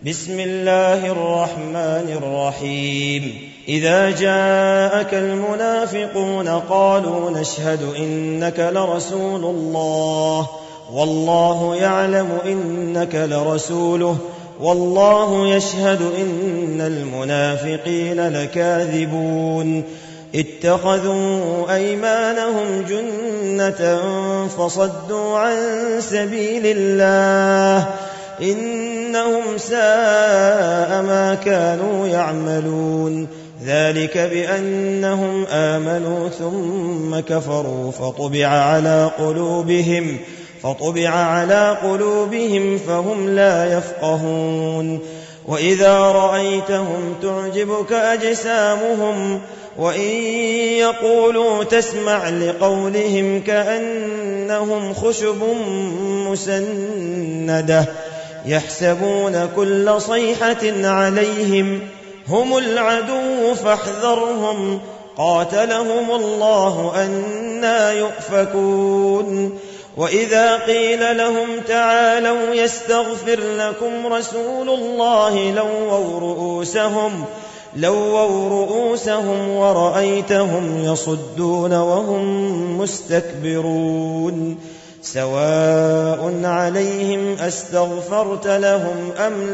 بسم الله الرحمن الرحيم إذا جاءك المنافقون قالوا نشهد إنك لرسول الله والله يعلم إنك لرسوله والله يشهد إن المنافقين لكاذبون اتخذوا أيمانهم جنة فصدوا عن سبيل الله إنهم ساء ما كانوا يعملون ذلك بأنهم آمنوا ثم كفروا فطبع على قلوبهم فهم لا يفقهون وإذا رأيتهم تعجبك أجسامهم وإن يقولوا تسمع لقولهم كأنهم خشب مسندة يحسبون كل صيحة عليهم هم العدو فاحذرهم قاتلهم الله أنى يؤفكون وإذا قيل لهم تعالوا يستغفر لكم رسول الله لووا رؤوسهم ورأيتهم يصدون وهم مستكبرون سواء عليهم أستغفرت لهم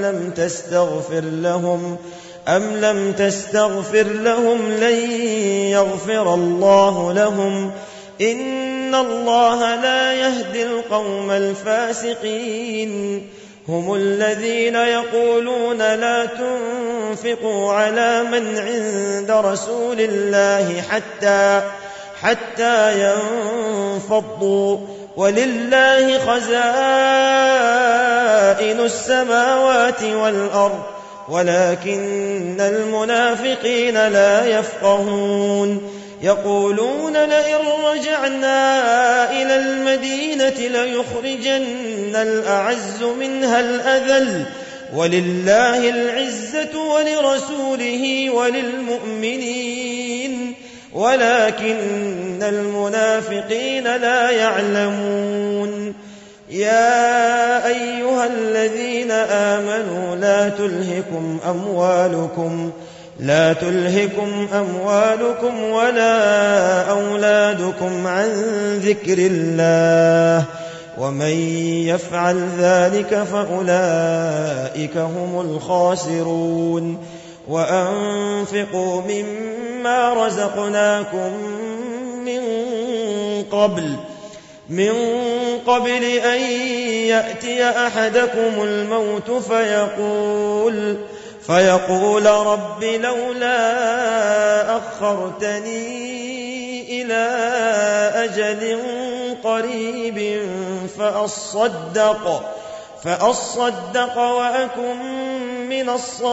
أم لم تستغفر لهم لن يغفر الله لهم إن الله لا يهدي القوم الفاسقين هم الذين يقولون لا تنفقوا على من عند رسول الله حتى ينفضوا ولله خزائن السماوات والأرض ولكن المنافقين لا يفقهون يقولون لئن رجعنا إلى المدينة ليخرجن الأعز منها الأذل ولله العزة ولرسوله وللمؤمنين ولكن المنافقين لا يعلمون يا أيها الذين آمنوا لا تلهكم أموالكم ولا أولادكم عن ذكر الله ومن يفعل ذلك فأولئك هم الخاسرون وأنفقوا مما رزقناكم من قبل أن يأتي أحدكم الموت فيقول رب لولا أخرتني إلى أجل قريب فأصدق وأكن من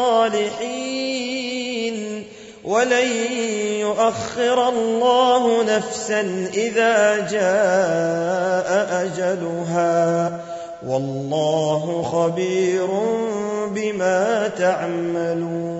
الصالحين ولن يؤخر الله نفسا إذا جاء أجلها والله خبير بما تعملون